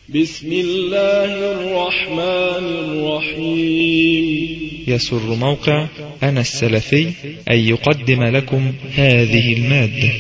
بسم الله الرحمن الرحيم. يسر موقع أنا السلفي أن يقدم لكم هذه المادة.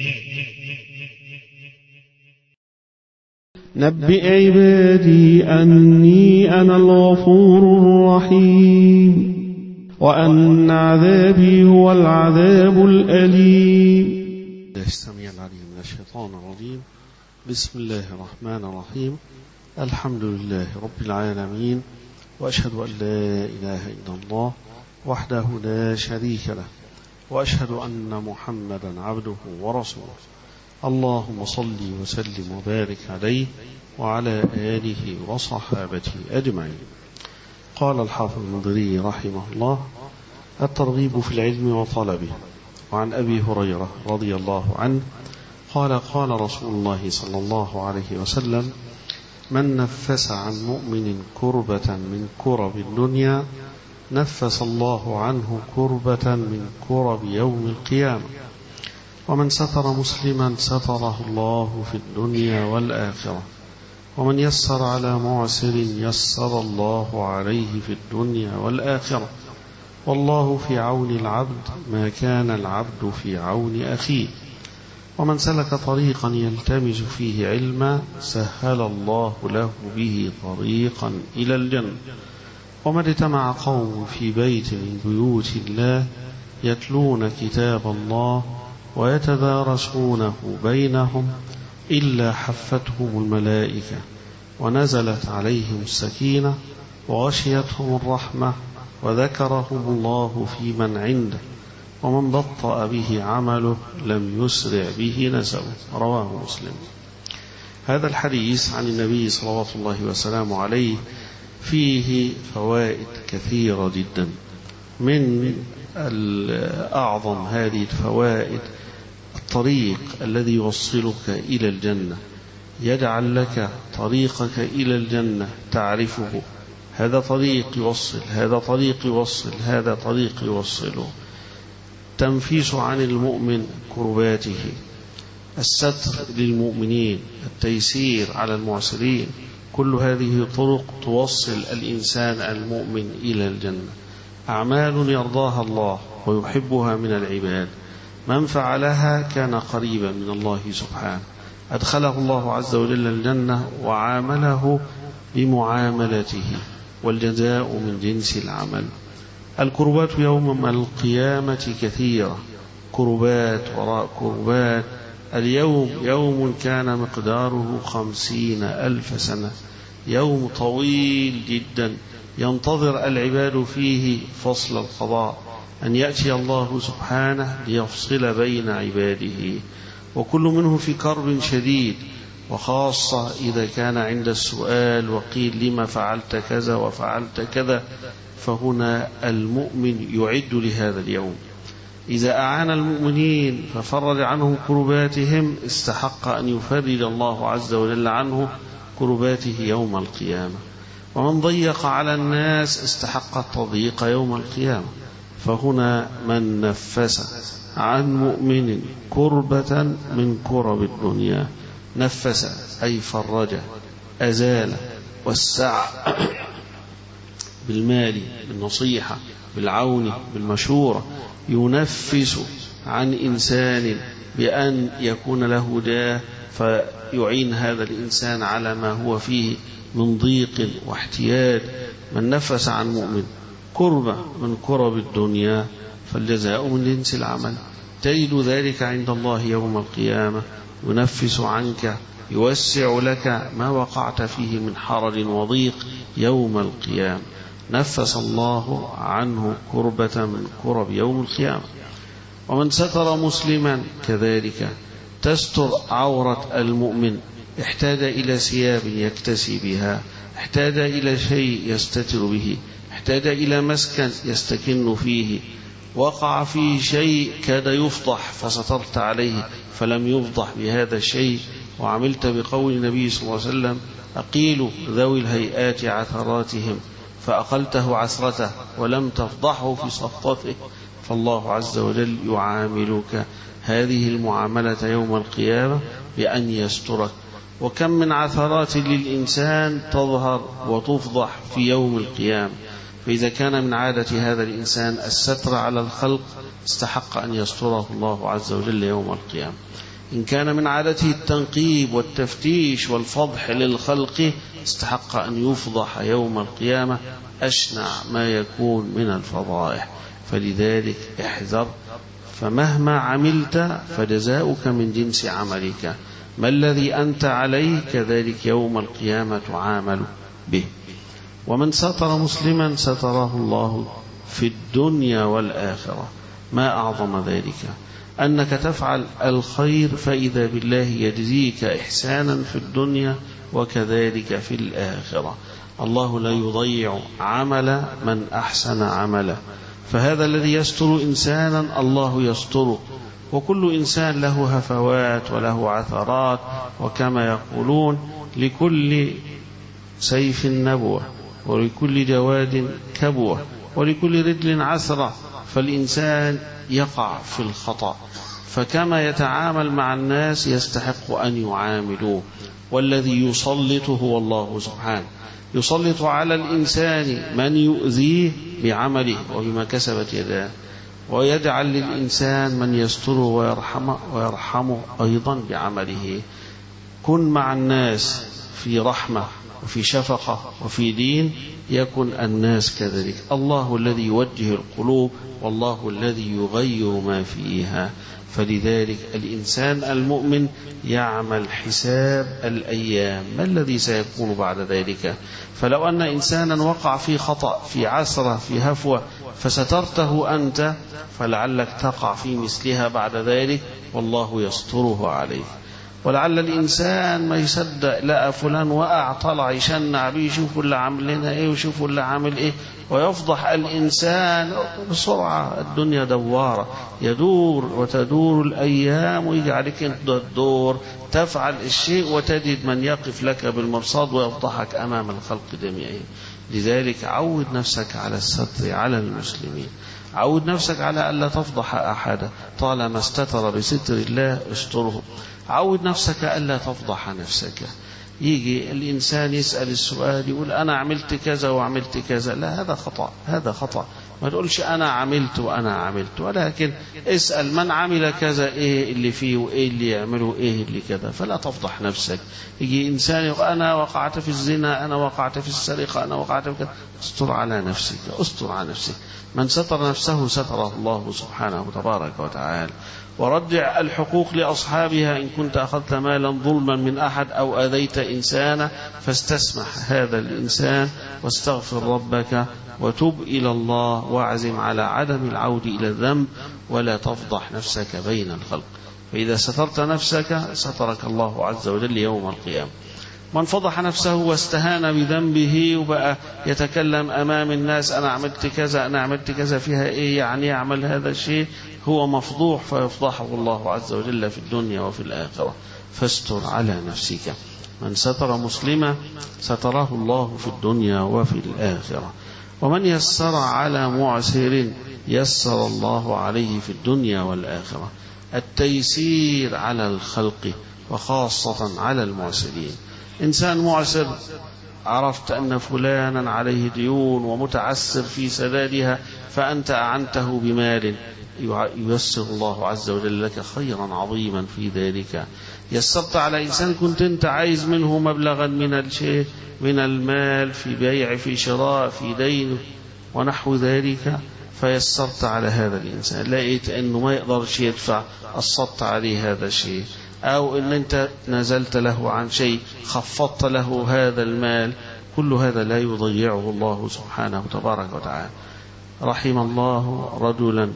نبئ عبادي أني أنا الغفور الرحيم وأن عذابي هو العذاب الأليم. السميع العليم من الشيطان الرجيم. بسم الله الرحمن الرحيم. الحمد لله رب العالمين، وأشهد أن لا إله إلا الله وحده لا شريك له، وأشهد أن محمدا عبده ورسوله. اللهم صل وسلم وبارك عليه وعلى آله وصحابته أجمعين. قال الحافظ المنذري رحمه الله: الترغيب في العلم وطلبه. وعن أبي هريرة رضي الله عنه قال: قال رسول الله صلى الله عليه وسلم: من نفس عن مؤمن كربة من كرب الدنيا نفس الله عنه كربة من كرب يوم القيامة. ومن ستر مسلما ستره الله في الدنيا والآخرة. ومن يسر على معسر يسر الله عليه في الدنيا والآخرة. والله في عون العبد ما كان العبد في عون أخيه. ومن سلك طريقا يلتمس فيه علما سهل الله له به طريقا إلى الجنة. ومن اجتمع قوم في بيت من بيوت الله يتلون كتاب الله ويتدارسونه بينهم إلا حفتهم الملائكة ونزلت عليهم السكينة وغشيتهم الرحمة وذكرهم الله في من عنده. ومن بطأ به عمله لم يسرع به نسبه. رواه مسلم. هذا الحديث عن النبي صلوات الله وسلامه عليه فيه فوائد كثيرة جدا. من أعظم هذه الفوائد الطريق الذي يوصلك إلى الجنة، يجعل لك طريقك إلى الجنة تعرفه. هذا طريق يوصل، هذا طريق يوصل، هذا طريق يوصله. تنفيس عن المؤمن كرباته، الستر للمؤمنين، التيسير على المعسرين. كل هذه طرق توصل الإنسان المؤمن إلى الجنة. أعمال يرضاها الله ويحبها من العباد، من فعلها كان قريبا من الله سبحانه. أدخله الله عز وجل الجنة وعامله بمعاملته، والجزاء من جنس العمل. الكربات يوم القيامة كثيرة، كربات وراء كربات. اليوم يوم كان مقداره 50,000 سنة، يوم طويل جدا ينتظر العباد فيه فصل القضاء، أن يأتي الله سبحانه ليفصل بين عباده. وكل منه في كرب شديد، وخاصة إذا كان عند السؤال وقيل لما فعلت كذا وفعلت كذا، فهنا المؤمن يعد لهذا اليوم. إذا أعان المؤمنين ففرج عنهم كرباتهم استحق أن يفرج الله عز وجل عنه كرباته يوم القيامة. ومن ضيق على الناس استحق التضييق يوم القيامة. فهنا من نفس عن مؤمن كربة من كرب الدنيا، نفس أي فرج، أزال، وسع بالمال، بالنصيحة، بالعون، بالمشورة. ينفس عن إنسان بأن يكون له جاه فيعين هذا الإنسان على ما هو فيه من ضيق واحتياج. من نفس عن مؤمن كربة من كرب الدنيا فالجزاء من جنس العمل. تجد ذلك عند الله يوم القيامة، ينفس عنك، يوسع لك ما وقعت فيه من حرج وضيق يوم القيامة. نفس الله عنه كربة من كرب يوم القيامة. ومن ستر مسلما كذلك، تستر عورة المؤمن. احتاج إلى ثياب يكتسي بها، احتاج إلى شيء يستتر به، احتاج إلى مسكن يستكن فيه، وقع فيه شيء كاد يفضح فسترت عليه فلم يفضح بهذا الشيء. وعملت بقول النبي صلى الله عليه وسلم: أقيل ذوي الهيئات عثراتهم، فأقلته عثرته ولم تفضحه في صفته. فالله عز وجل يعاملك هذه المعاملة يوم القيامة بأن يسترك وكم من عثرات للإنسان تظهر وتفضح في يوم القيامة. فإذا كان من عادة هذا الإنسان الستر على الخلق استحق أن يستره الله عز وجل يوم القيامة. إن كان من عادته التنقيب والتفتيش والفضح للخلق استحق أن يفضح يوم القيامة أشنع ما يكون من الفضائح. فلذلك احذر، فمهما عملت فجزاؤك من جنس عملك، ما الذي أنت عليه كذلك يوم القيامة تعامل به. ومن ستر مسلما ستره الله في الدنيا والآخرة. ما أعظم ذلك، أنك تفعل الخير فإذا بالله يجزيك إحسانا في الدنيا وكذلك في الآخرة. الله لا يضيع عمل من أحسن عمله. فهذا الذي يستر إنسانا الله يستره. وكل إنسان له هفوات وله عثرات، وكما يقولون لكل سيف نبوة، ولكل جواد كبوة، ولكل رجل عثرة. فالإنسان يقع في الخطأ، فكما يتعامل مع الناس يستحق أن يعاملوه. والذي يسلط هو الله سبحانه، يسلط على الإنسان من يؤذيه بعمله وبما كسبت يداه، ويجعل للإنسان من يستره ويرحمه أيضا بعمله. كن مع الناس في رحمة وفي شفقة وفي دين، يكن الناس كذلك. الله الذي يوجه القلوب، والله الذي يغير ما فيها. فلذلك الإنسان المؤمن يعمل حساب الأيام، ما الذي سيكون بعد ذلك. فلو أن إنسانا وقع في خطأ، في عثرة، في هفوة، فسترته أنت، فلعلك تقع في مثلها بعد ذلك والله يستره عليه. ولعل الإنسان ما يصدق لقى فلان وقع طلع يشنع بيه، يشوفوا اللي عامل لنا ايه ويشوفوا اللي عامل ايه، ويفضح الإنسان بسرعة. الدنيا دوارة، يدور وتدور الأيام، ويجي عليك انت الدور تفعل الشيء وتجد من يقف لك بالمرصاد ويفضحك أمام الخلق جميعهم. لذلك عود نفسك على الستر على المسلمين، عود نفسك على ألا تفضح أحدا، طالما استتر بستر الله استره. عود نفسك ألا تفضح نفسك. يجي الإنسان يسأل السؤال يقول أنا عملت كذا وعملت كذا، لا، هذا خطأ، هذا خطأ. ما تقولش أنا عملت وأنا عملت، ولكن اسأل من عمل كذا إيه اللي فيه وإيه اللي يعمله إيه اللي كذا، فلا تفضح نفسك. يجي إنسان يقول أنا وقعت في الزنا، أنا وقعت في السرقة، أنا وقعت في كذا. استر على نفسك، استر على نفسك. من ستر نفسه ستره الله سبحانه تبارك وتعالى. ورجع الحقوق لأصحابها. إن كنت أخذت مالا ظلما من أحد أو أذيت إنسانا فاستسمح هذا الإنسان واستغفر ربك وتب إلى الله، واعزم على عدم العود إلى الذنب، ولا تفضح نفسك بين الخلق. فإذا سترت نفسك سترك الله عز وجل يوم القيامة. من فضح نفسه واستهان بذنبه وبقى يتكلم أمام الناس أنا عملت كذا، أنا عملت كذا، فيها إيه يعني يعمل هذا الشيء، هو مفضوح فيفضحه الله عز وجل في الدنيا وفي الآخرة. فاستر على نفسك. من ستر مسلما ستره الله في الدنيا وفي الآخرة. ومن يسر على معسر يسر الله عليه في الدنيا والآخرة. التيسير على الخلق وخاصة على المعسرين. إنسان معسر، عرفت أن فلانا عليه ديون ومتعسر في سدادها، فأنت أعنته بمال، ييسر الله عز وجل لك خيرا عظيما في ذلك. يسرت على إنسان كنت أنت عايز منه مبلغا من الشيء، من المال، في بيع، في شراء، في دين ونحو ذلك، فيسرت على هذا الإنسان. لقيت أنه ما يقدرش يدفع، أصدت عليه هذا الشيء. أو أن أنت نزلت له عن شيء، خفضت له هذا المال. كل هذا لا يضيعه الله سبحانه تبارك وتعالى. رحم الله رجلا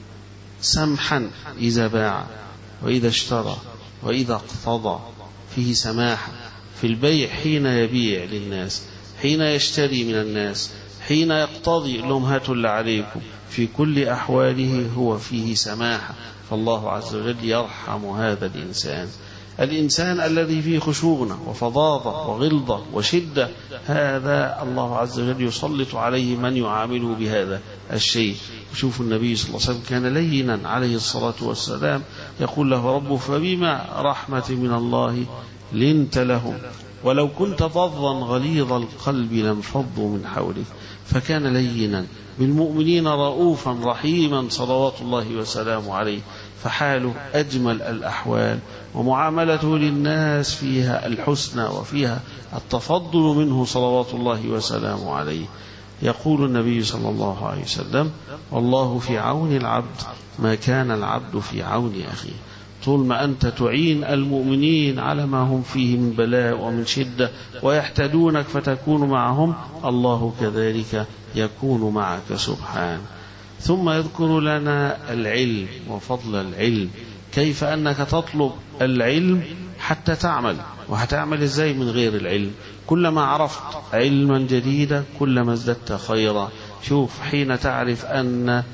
سمحا إذا باع وإذا اشترى وإذا اقتضى، فيه سماحة في البيع، حين يبيع للناس، حين يشتري من الناس، حين يقتضي لهم هاتوا اللي عليكم. في كل أحواله هو فيه سماحة. فالله عز وجل يرحم هذا الإنسان. الإنسان الذي فيه خشونة وفظاظة وغلظة وشدة، هذا الله عز وجل يسلط عليه من يعامله بهذا الشيء. شوفوا النبي صلى الله عليه وسلم كان لينا عليه الصلاة والسلام، يقول له ربه فبما رحمة من الله لنت لهم، ولو كنت فظا غليظ القلب لانفضوا من حولك. فكان لينا بالمؤمنين رؤوفا رحيما صلوات الله وسلامه عليه، فحاله أجمل الأحوال، ومعاملته للناس فيها الحسنى وفيها التفضل منه صلوات الله وسلامه عليه. يقول النبي صلى الله عليه وسلم: والله في عون العبد ما كان العبد في عون أخيه. طول ما أنت تعين المؤمنين على ما هم فيه من بلاء ومن شدة ويحتاجونك فتكون معهم، الله كذلك يكون معك سبحانه. ثم يذكر لنا العلم وفضل العلم، كيف أنك تطلب العلم حتى تعمل، وهتعمل إزاي من غير العلم؟ كلما عرفت علما جديدا كلما ازددت خيرا. شوف، حين تعرف أن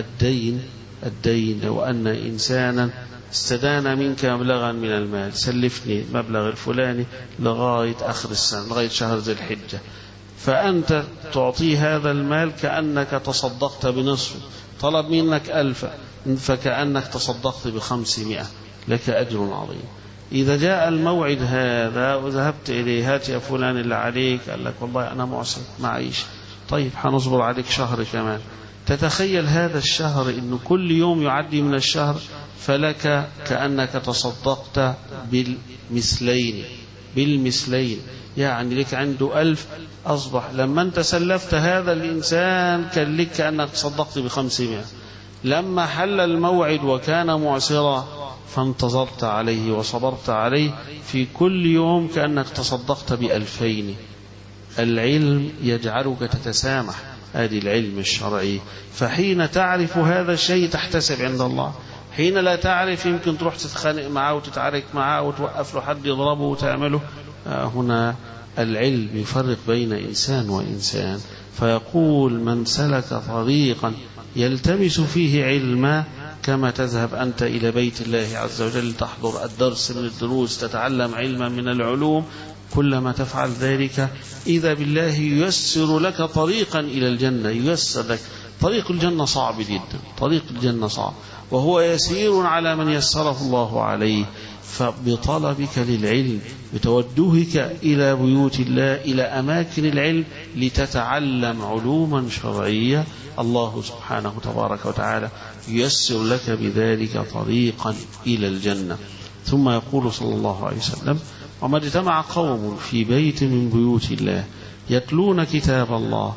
الدين وأن إنسانا استدان منك مبلغا من المال، سلفني مبلغ الفلاني لغاية آخر السنة، لغاية شهر ذي الحجة، فأنت تعطي هذا المال كأنك تصدقت بنصف، طلب منك 1000 فكأنك تصدقت ب500، لك أجر عظيم. إذا جاء الموعد هذا وذهبت إليه: هات يا فلان اللي عليك، قال لك: والله أنا معسر معيش. طيب هنصبر عليك شهر كمان. تتخيل هذا الشهر إنه كل يوم يعدي من الشهر فلك كأنك تصدقت بالمثلين، يعني لك عنده 1000، أصبح لما أنت سلفت هذا الإنسان كان لك كأنك تصدقت ب500. لما حل الموعد وكان معسرا فانتظرت عليه وصبرت عليه، في كل يوم كأنك تصدقت ب2000. العلم يجعلك تتسامح، هذه العلم الشرعي. فحين تعرف هذا الشيء تحتسب عند الله، حين لا تعرف يمكن تروح تتخانق معه وتتعارك معه وتوقف له حد يضربه وتعمله. هنا العلم يفرق بين إنسان وإنسان. فيقول: من سلك طريقا يلتمس فيه علما، كما تذهب أنت إلى بيت الله عز وجل تحضر الدرس من الدروس تتعلم علما من العلوم، كلما تفعل ذلك إذا بالله ييسر لك طريقا إلى الجنة، ييسر لك طريق الجنة. صعب جدا، طريق الجنة صعب، وهو يسير على من يسره الله عليه. فبطلبك للعلم، بتوجهك إلى بيوت الله، إلى أماكن العلم لتتعلم علوما شرعية، الله سبحانه تبارك وتعالى ييسر لك بذلك طريقا إلى الجنة. ثم يقول صلى الله عليه وسلم: وما اجتمع قوم في بيت من بيوت الله يتلون كتاب الله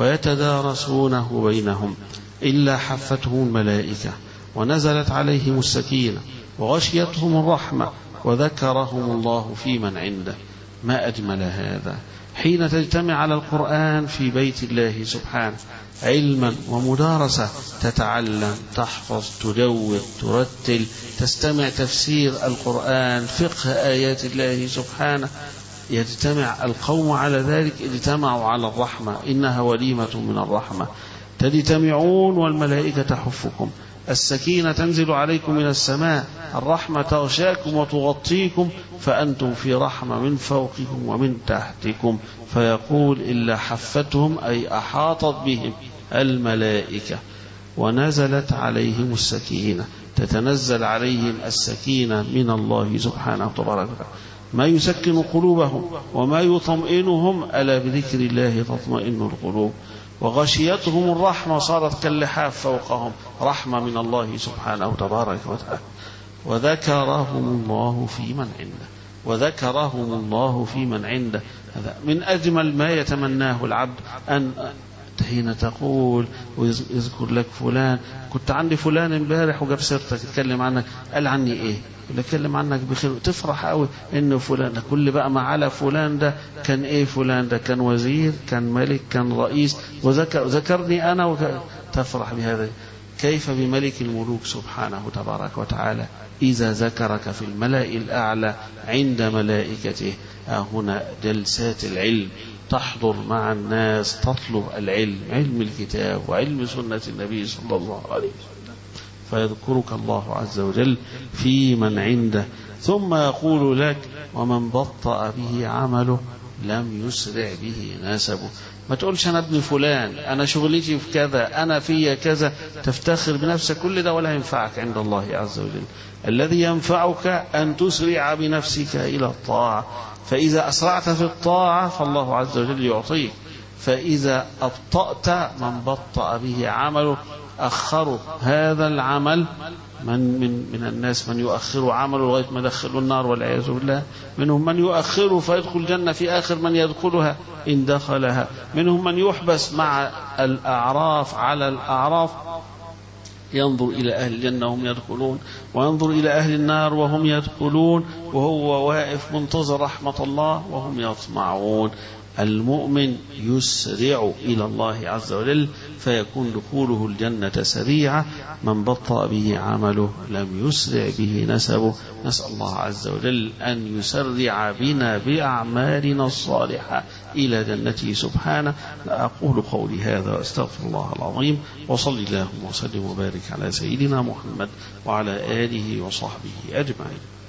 ويتدارسونه بينهم إلا حفتهم الملائكة ونزلت عليهم السكينة وغشيتهم الرحمة وذكرهم الله في من عنده. ما أجمل هذا! حين تجتمع على القرآن في بيت الله سبحانه علما ومدارسة، تتعلم، تحفظ، تجود، ترتل، تستمع تفسير القرآن، فقه آيات الله سبحانه، يجتمع القوم على ذلك. اجتمعوا على الرحمة، إنها وليمة من الرحمة. تجتمعون والملائكة تحفكم، السكينة تنزل عليكم من السماء، الرحمة تغشاكم وتغطيكم، فأنتم في رحمة من فوقكم ومن تحتكم. فيقول: إلا حفتهم، أي أحاطت بهم الملائكة، ونزلت عليهم السكينة، تتنزل عليهم السكينة من الله سبحانه وتعالى، ما يسكن قلوبهم وما يطمئنهم، ألا بذكر الله تطمئن القلوب. وغشيتهم الرحمة، صارت كاللحاف فوقهم، رحمة من الله سبحانه تبارك وتعالى. وذكرهم الله في من عنده. هذا من أجمل ما يتمناه العبد، أن حين تقول ويذكر لك فلان: كنت عندي فلان امبارح وجاب سيرتك يتكلم عنك، قال عني ايه؟ يتكلم عنك بخير، تفرح قوي انه فلان ده. كل بقى ما على فلان ده كان ايه؟ فلان ده كان وزير، كان ملك، كان رئيس، وذكرني انا تفرح بهذا. كيف بملك الملوك سبحانه تبارك وتعالى إذا ذكرك في الملأ الأعلى عند ملائكته. هنا جلسات العلم، تحضر مع الناس، تطلب العلم، علم الكتاب وعلم سنة النبي صلى الله عليه وسلم، فيذكرك الله عز وجل في من عنده. ثم يقول لك: ومن بطأ به عمله لم يسرع به نسبه. ما تقولش أنا ابن فلان، أنا شغلتي في كذا، أنا في كذا، تفتخر بنفسك، كل ده ولا ينفعك عند الله عز وجل. الذي ينفعك أن تسرع بنفسك إلى الطاعة، فإذا أسرعت في الطاعة فالله عز وجل يعطيك، فإذا أبطأت من بطأ به عمله أخروا هذا العمل. من الناس من يؤخر عمله لغاية ما يدخلوا النار والعياذ بالله، منهم من يؤخره فيدخل الجنة في آخر من يدخلها إن دخلها، منهم من يحبس مع الأعراف على الأعراف ينظر إلى أهل الجنة وهم يدخلون، وينظر إلى أهل النار وهم يدخلون، وهو واقف منتظر رحمة الله وهم يطمعون. المؤمن يسرع إلى الله عز وجل فيكون دخوله الجنة سريعة. من بطأ به عمله لم يسرع به نسبه. نسأل الله عز وجل أن يسرع بنا بأعمالنا الصالحة إلى جنته سبحانه. أقول قولي هذا وأستغفر الله العظيم، وصل اللهم وسلم وبارك على سيدنا محمد وعلى آله وصحبه أجمعين.